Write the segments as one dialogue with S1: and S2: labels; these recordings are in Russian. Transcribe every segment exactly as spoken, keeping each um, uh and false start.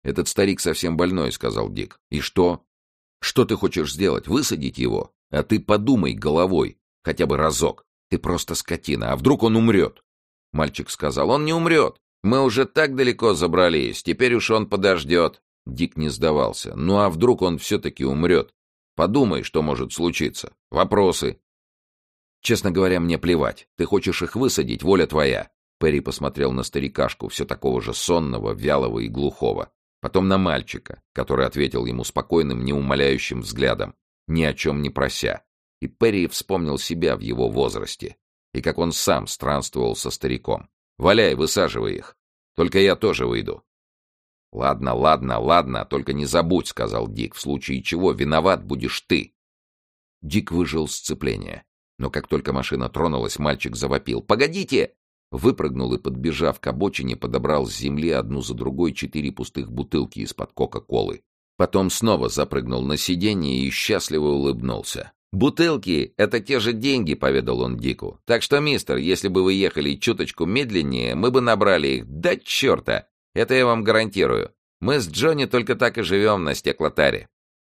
S1: «Этот старик совсем больной», — сказал Дик. «И что? Что ты хочешь сделать? Высадить его? А ты подумай головой, хотя бы разок. Ты просто скотина, а вдруг он умрет?» Мальчик сказал: «Он не умрет. Мы уже так далеко забрались, теперь уж он подождет». Дик не сдавался. «Ну а вдруг он все-таки умрет? Подумай, что может случиться. Вопросы?» «Честно говоря, мне плевать. Ты хочешь их высадить, воля твоя». Перри посмотрел на старикашку, все такого же сонного, вялого и глухого. Потом на мальчика, который ответил ему спокойным, неумоляющим взглядом, ни о чем не прося. И Перри вспомнил себя в его возрасте, и как он сам странствовал со стариком. «Валяй, высаживай их. Только я тоже выйду». «Ладно, ладно, ладно, только не забудь», — сказал Дик, — «в случае чего виноват будешь ты». Дик выжил сцепление, но как только машина тронулась, мальчик завопил: «Погодите!» Выпрыгнул и, подбежав к обочине, подобрал с земли одну за другой четыре пустых бутылки из-под Кока-Колы. Потом снова запрыгнул на сиденье и счастливо улыбнулся. «Бутылки — это те же деньги», — поведал он Дику. «Так что, мистер, если бы вы ехали чуточку медленнее, мы бы набрали их до черта. Это я вам гарантирую. Мы с Джонни только так и живем на стеклотаре».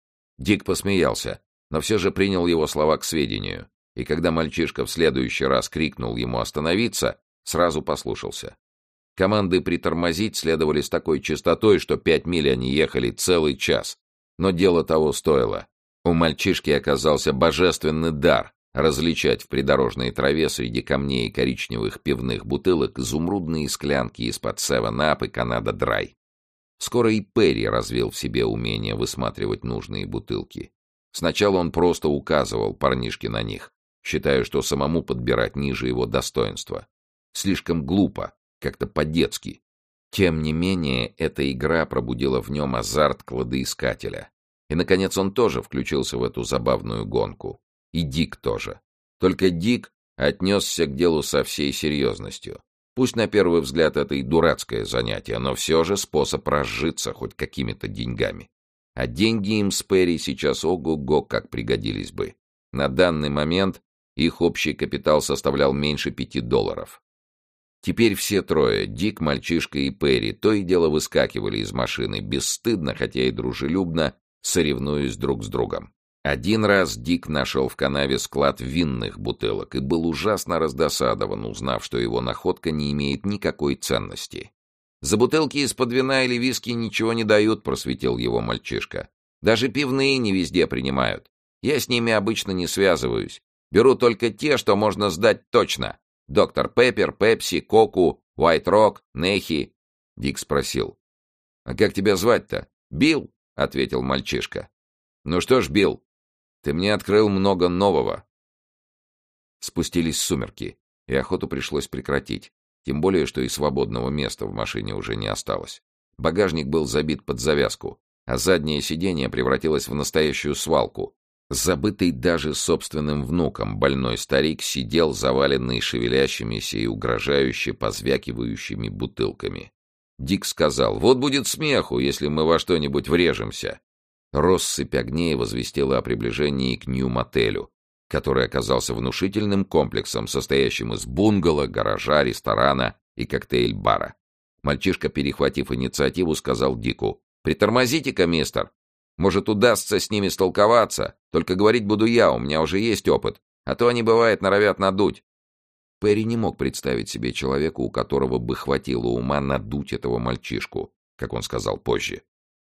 S1: Дик посмеялся, но все же принял его слова к сведению. И когда мальчишка в следующий раз крикнул ему остановиться, сразу послушался. Команды притормозить следовали с такой частотой, что пять миль они ехали целый час. Но дело того стоило. У мальчишки оказался божественный дар различать в придорожной траве среди камней и коричневых пивных бутылок изумрудные склянки из-под севен ап и Канада Драй. Скоро и Перри развил в себе умение высматривать нужные бутылки. Сначала он просто указывал парнишке на них, считая, что самому подбирать ниже его достоинства. Слишком глупо, как-то по-детски. Тем не менее, эта игра пробудила в нем азарт кладоискателя. И, наконец, он тоже включился в эту забавную гонку. И Дик тоже. Только Дик отнесся к делу со всей серьезностью. Пусть на первый взгляд это и дурацкое занятие, но все же способ разжиться хоть какими-то деньгами. А деньги им с Перри сейчас ого-го как пригодились бы. На данный момент их общий капитал составлял меньше пяти долларов. Теперь все трое, Дик, мальчишка и Перри, то и дело выскакивали из машины, бесстыдно, хотя и дружелюбно, соревнуясь друг с другом. Один раз Дик нашел в канаве склад винных бутылок и был ужасно раздосадован, узнав, что его находка не имеет никакой ценности. «За бутылки из-под вина или виски ничего не дают», — просветил его мальчишка. «Даже пивные не везде принимают. Я с ними обычно не связываюсь. Беру только те, что можно сдать точно. Доктор Пеппер, Пепси, Коку, Уайт Рок, Нехи». Дик спросил: «А как тебя звать-то?» «Билл», — ответил мальчишка. «Ну что ж, Билл, ты мне открыл много нового». Спустились сумерки, и охоту пришлось прекратить, тем более, что и свободного места в машине уже не осталось. Багажник был забит под завязку, а заднее сиденье превратилось в настоящую свалку. Забытый даже собственным внуком, больной старик сидел, заваленный шевелящимися и угрожающе позвякивающими бутылками. Дик сказал: «Вот будет смеху, если мы во что-нибудь врежемся». Россыпь огней возвестила о приближении к Нью-мотелю, который оказался внушительным комплексом, состоящим из бунгало, гаража, ресторана и коктейль-бара. Мальчишка, перехватив инициативу, сказал Дику: «Притормозите-ка, мистер. Может, удастся с ними столковаться. Только говорить буду я, у меня уже есть опыт. А то они, бывает, норовят надуть». Перри не мог представить себе человека, у которого бы хватило ума надуть этого мальчишку, как он сказал позже.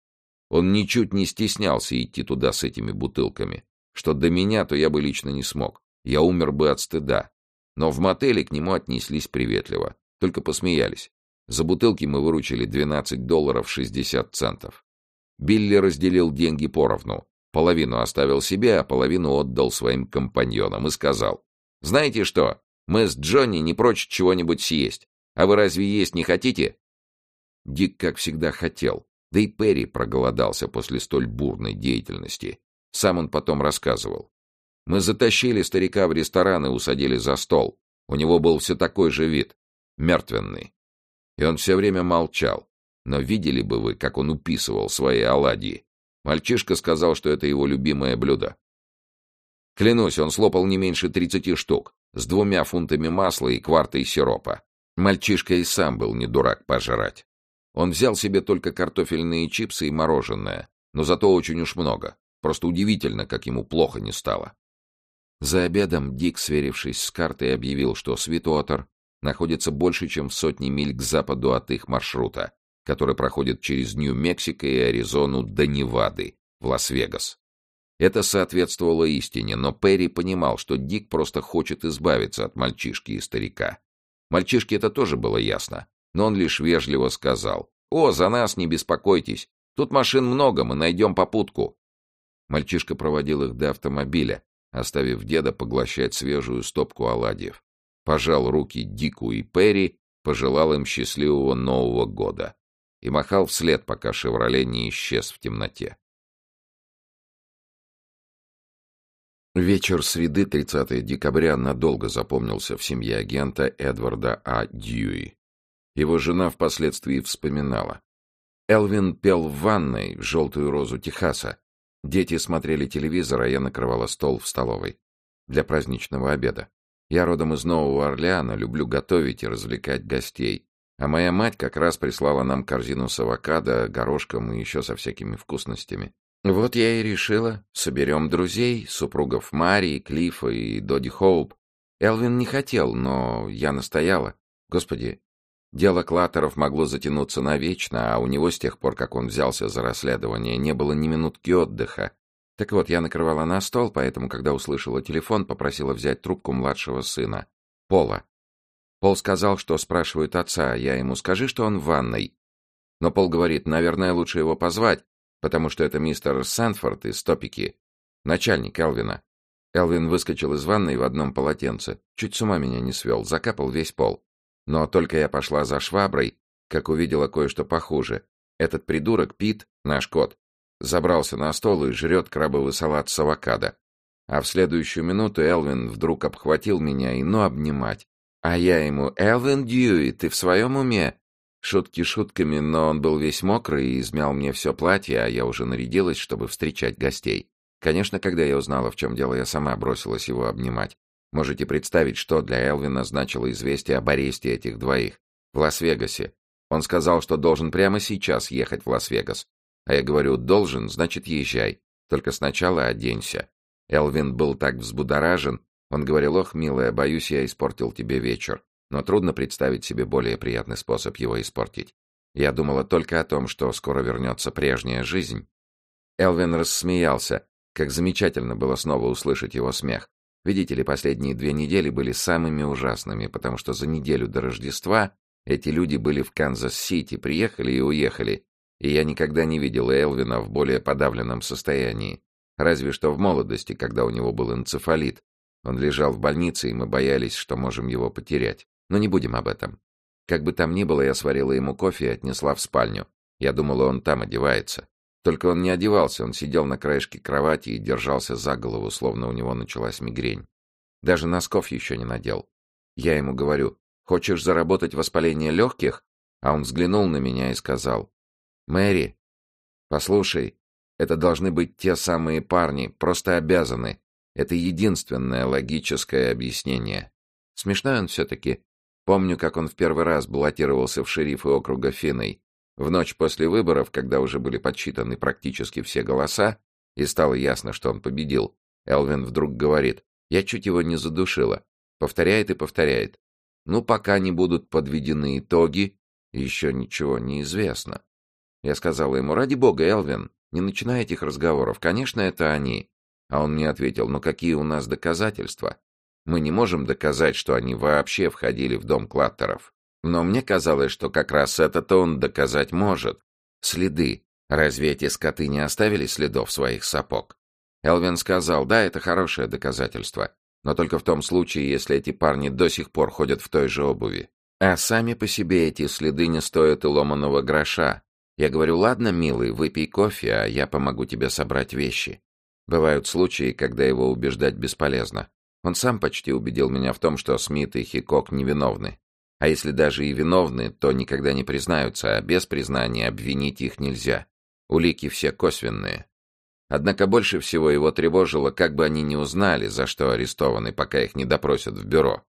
S1: Он ничуть не стеснялся идти туда с этими бутылками. Что до меня, то я бы лично не смог. Я умер бы от стыда. Но в мотеле к нему отнеслись приветливо. Только посмеялись. За бутылки мы выручили двенадцать долларов шестьдесят центов. Билли разделил деньги поровну. Половину оставил себе, а половину отдал своим компаньонам и сказал: «Знаете что, мы с Джонни не прочь чего-нибудь съесть. А вы разве есть не хотите?» Дик, как всегда, хотел. Да и Перри проголодался после столь бурной деятельности. Сам он потом рассказывал. «Мы затащили старика в ресторан и усадили за стол. У него был все такой же вид, мертвенный. И он все время молчал. Но видели бы вы, как он уписывал свои оладьи. Мальчишка сказал, что это его любимое блюдо. Клянусь, он слопал не меньше тридцати штук, с двумя фунтами масла и квартой сиропа. Мальчишка и сам был не дурак пожрать. Он взял себе только картофельные чипсы и мороженое, но зато очень уж много. Просто удивительно, как ему плохо не стало. За обедом Дик, сверившись с картой, объявил, что Свит-Уотер находится больше, чем в сотне миль к западу от их маршрута, который проходит через Нью-Мексико и Аризону до Невады, в Лас-Вегас. Это соответствовало истине, но Перри понимал, что Дик просто хочет избавиться от мальчишки и старика. Мальчишке это тоже было ясно, но он лишь вежливо сказал: «О, за нас не беспокойтесь, тут машин много, мы найдем попутку». Мальчишка проводил их до автомобиля, оставив деда поглощать свежую стопку оладьев. Пожал руки Дику и Перри, пожелал им счастливого Нового года и махал вслед, пока «Шевроле» не исчез в темноте. Вечер среды, тридцатого декабря, надолго запомнился в семье агента Эдварда А. Дьюи. Его жена впоследствии вспоминала. Элвин пел в ванной в «Желтую розу Техаса». Дети смотрели телевизор, а я накрывала стол в столовой для праздничного обеда. Я родом из Нового Орлеана, люблю готовить и развлекать гостей. А моя мать как раз прислала нам корзину с авокадо, горошком и еще со всякими вкусностями. Вот я и решила, соберем друзей, супругов Мари, Клиффа и Доди Хоуп. Элвин не хотел, но я настояла. Господи, дело Клаттеров могло затянуться навечно, а у него с тех пор, как он взялся за расследование, не было ни минутки отдыха. Так вот, я накрывала на стол, поэтому, когда услышала телефон, попросила взять трубку младшего сына, Пола. Пол сказал, что спрашивают отца, я ему: скажи, что он в ванной. Но Пол говорит: наверное, лучше его позвать, потому что это мистер Сэнфорд из Топики, начальник Элвина. Элвин выскочил из ванной в одном полотенце, чуть с ума меня не свел, закапал весь пол. Но только я пошла за шваброй, как увидела кое-что похуже. Этот придурок Пит, наш кот, забрался на стол и жрет крабовый салат с авокадо. А в следующую минуту Элвин вдруг обхватил меня и ну обнимать. А я ему: «Элвин Дьюи, ты в своем уме?» Шутки шутками, но он был весь мокрый и измял мне все платье, а я уже нарядилась, чтобы встречать гостей. Конечно, когда я узнала, в чем дело, я сама бросилась его обнимать. Можете представить, что для Элвина значило известие об аресте этих двоих в Лас-Вегасе. Он сказал, что должен прямо сейчас ехать в Лас-Вегас. А я говорю: должен, значит, езжай. Только сначала оденься. Элвин был так взбудоражен. Он говорил: ох, милая, боюсь, я испортил тебе вечер. Но трудно представить себе более приятный способ его испортить. Я думала только о том, что скоро вернется прежняя жизнь. Элвин рассмеялся. Как замечательно было снова услышать его смех. Видите ли, последние две недели были самыми ужасными, потому что за неделю до Рождества эти люди были в Канзас-Сити, приехали и уехали, и я никогда не видел Элвина в более подавленном состоянии. Разве что в молодости, когда у него был энцефалит. Он лежал в больнице, и мы боялись, что можем его потерять. Но не будем об этом. Как бы там ни было, я сварила ему кофе и отнесла в спальню. Я думала, он там одевается. Только он не одевался, он сидел на краешке кровати и держался за голову, словно у него началась мигрень. Даже носков еще не надел. Я ему говорю: «Хочешь заработать воспаление легких?» А он взглянул на меня и сказал: «Мэри, послушай, это должны быть те самые парни, просто обязаны. Это единственное логическое объяснение». Смешной он все-таки. Помню, как он в первый раз баллотировался в шерифы округа Финной. В ночь после выборов, когда уже были подсчитаны практически все голоса, и стало ясно, что он победил, Элвин вдруг говорит: «Я чуть его не задушила». Повторяет и повторяет. Ну, пока не будут подведены итоги, еще ничего не известно. Я сказала ему: «Ради бога, Элвин, не начинай этих разговоров. Конечно, это они». А он мне ответил: «Ну, какие у нас доказательства? Мы не можем доказать, что они вообще входили в дом Клаттеров». Но мне казалось, что как раз это-то он доказать может. Следы. Разве эти скоты не оставили следов своих сапог? Элвин сказал: «Да, это хорошее доказательство. Но только в том случае, если эти парни до сих пор ходят в той же обуви. А сами по себе эти следы не стоят и ломаного гроша». Я говорю: «Ладно, милый, выпей кофе, а я помогу тебе собрать вещи». Бывают случаи, когда его убеждать бесполезно. Он сам почти убедил меня в том, что Смит и Хикок невиновны. А если даже и виновны, то никогда не признаются, а без признания обвинить их нельзя. Улики все косвенные. Однако больше всего его тревожило, как бы они не узнали, за что арестованы, пока их не допросят в бюро.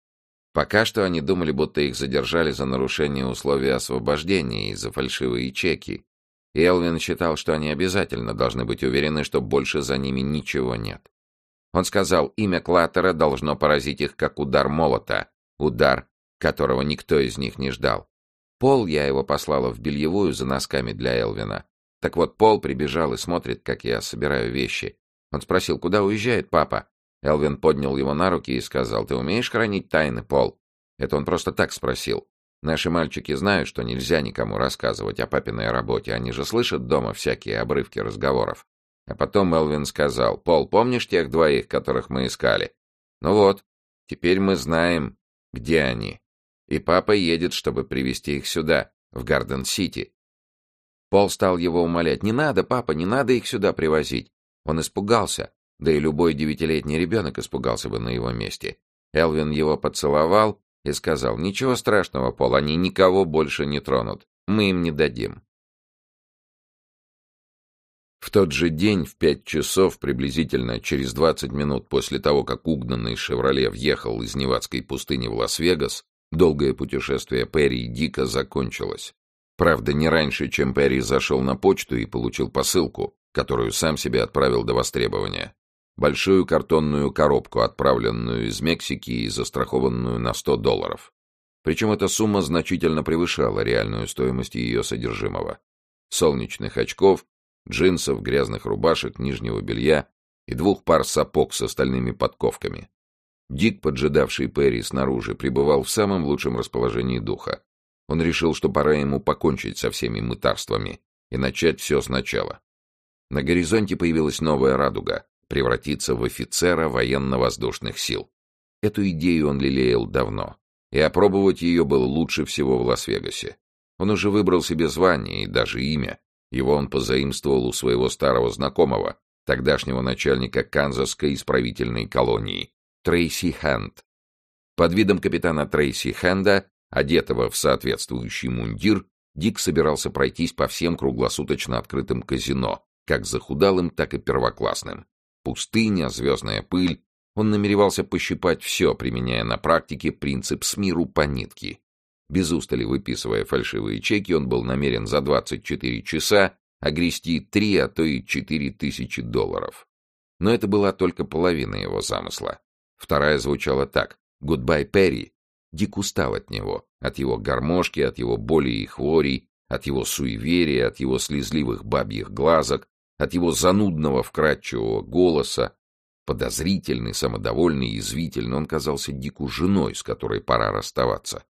S1: Пока что они думали, будто их задержали за нарушение условий освобождения и за фальшивые чеки. И Элвин считал, что они обязательно должны быть уверены, что больше за ними ничего нет. Он сказал, имя Клаттера должно поразить их, как удар молота, удар, которого никто из них не ждал. Пол, я его послала в бельевую за носками для Элвина. Так вот, Пол прибежал и смотрит, как я собираю вещи. Он спросил, куда уезжает папа? Элвин поднял его на руки и сказал, «Ты умеешь хранить тайны, Пол?» Это он просто так спросил. Наши мальчики знают, что нельзя никому рассказывать о папиной работе. Они же слышат дома всякие обрывки разговоров. А потом Элвин сказал, «Пол, помнишь тех двоих, которых мы искали? Ну вот, теперь мы знаем, где они. И папа едет, чтобы привезти их сюда, в Гарден-Сити». Пол стал его умолять, «Не надо, папа, не надо их сюда привозить». Он испугался. Да и любой девятилетний ребенок испугался бы на его месте. Элвин его поцеловал и сказал, «Ничего страшного, Пол, они никого больше не тронут. Мы им не дадим». В тот же день, в пять часов, приблизительно через двадцать минут после того, как угнанный «Шевроле» въехал из Невадской пустыни в Лас-Вегас, долгое путешествие Перри и Дика закончилось. Правда, не раньше, чем Перри зашел на почту и получил посылку, которую сам себе отправил до востребования. Большую картонную коробку, отправленную из Мексики и застрахованную на сто долларов. Причем эта сумма значительно превышала реальную стоимость ее содержимого. Солнечных очков, джинсов, грязных рубашек, нижнего белья и двух пар сапог с остальными подковками. Дик, поджидавший Перри снаружи, пребывал в самом лучшем расположении духа. Он решил, что пора ему покончить со всеми мытарствами и начать все сначала. На горизонте появилась новая радуга — превратиться в офицера военно-воздушных сил. Эту идею он лелеял давно, и опробовать ее было лучше всего в Лас-Вегасе. Он уже выбрал себе звание и даже имя. Его он позаимствовал у своего старого знакомого, тогдашнего начальника Канзасской исправительной колонии, Трейси Хэнд. Под видом капитана Трейси Хэнда, одетого в соответствующий мундир, Дик собирался пройтись по всем круглосуточно открытым казино, как захудалым, так и первоклассным. Пустыня, звездная пыль. Он намеревался пощипать все, применяя на практике принцип «с миру по нитке». Без устали выписывая фальшивые чеки, он был намерен за двадцать четыре часа огрести три, а то и четыре тысячи долларов. Но это была только половина его замысла. Вторая звучала так: «Гудбай, Перри». Дик устал от него, от его гармошки, от его боли и хворей, от его суеверия, от его слезливых бабьих глазок, от его занудного вкрадчивого голоса. Подозрительный, самодовольный, язвительный, он казался Дику женой, с которой пора расставаться.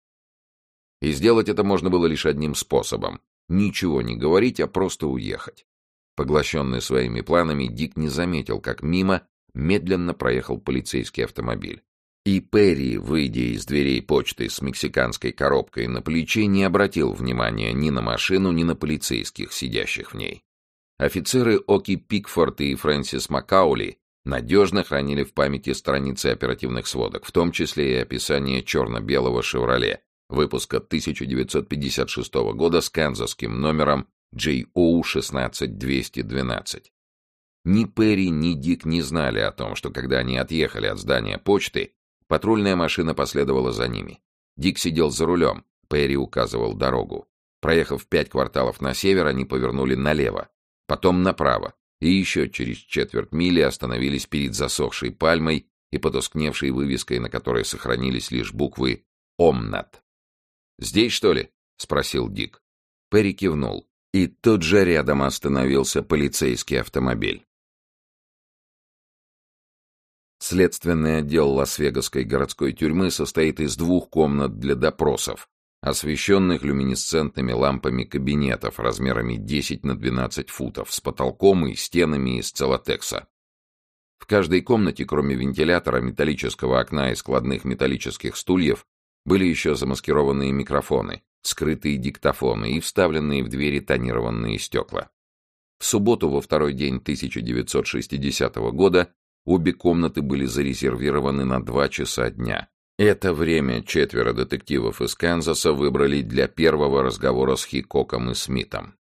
S1: И сделать это можно было лишь одним способом — ничего не говорить, а просто уехать. Поглощенный своими планами, Дик не заметил, как мимо медленно проехал полицейский автомобиль. И Перри, выйдя из дверей почты с мексиканской коробкой на плече, не обратил внимания ни на машину, ни на полицейских, сидящих в ней. Офицеры Оки Пикфорд и Фрэнсис Маккаули надежно хранили в памяти страницы оперативных сводок, в том числе и описание черно-белого «Шевроле» выпуска тысяча девятьсот пятьдесят шестого года с канзасским номером джей о шестнадцать двести двенадцать. Ни Перри, ни Дик не знали о том, что когда они отъехали от здания почты, патрульная машина последовала за ними. Дик сидел за рулем, Перри указывал дорогу. Проехав пять кварталов на север, они повернули налево, потом направо, и еще через четверть мили остановились перед засохшей пальмой и потускневшей вывеской, на которой сохранились лишь буквы «Омнат». «Здесь, что ли?» — спросил Дик. Перри кивнул, и тут же рядом остановился полицейский автомобиль. Следственный отдел Лас-Вегасской городской тюрьмы состоит из двух комнат для допросов, освещенных люминесцентными лампами кабинетов размерами десять на двенадцать футов, с потолком и стенами из целлотекса. В каждой комнате, кроме вентилятора, металлического окна и складных металлических стульев, были еще замаскированные микрофоны, скрытые диктофоны и вставленные в двери тонированные стекла. В субботу, во второй день тысяча девятьсот шестидесятого года, обе комнаты были зарезервированы на два часа дня. Это время четверо детективов из Канзаса выбрали для первого разговора с Хикоком и Смитом.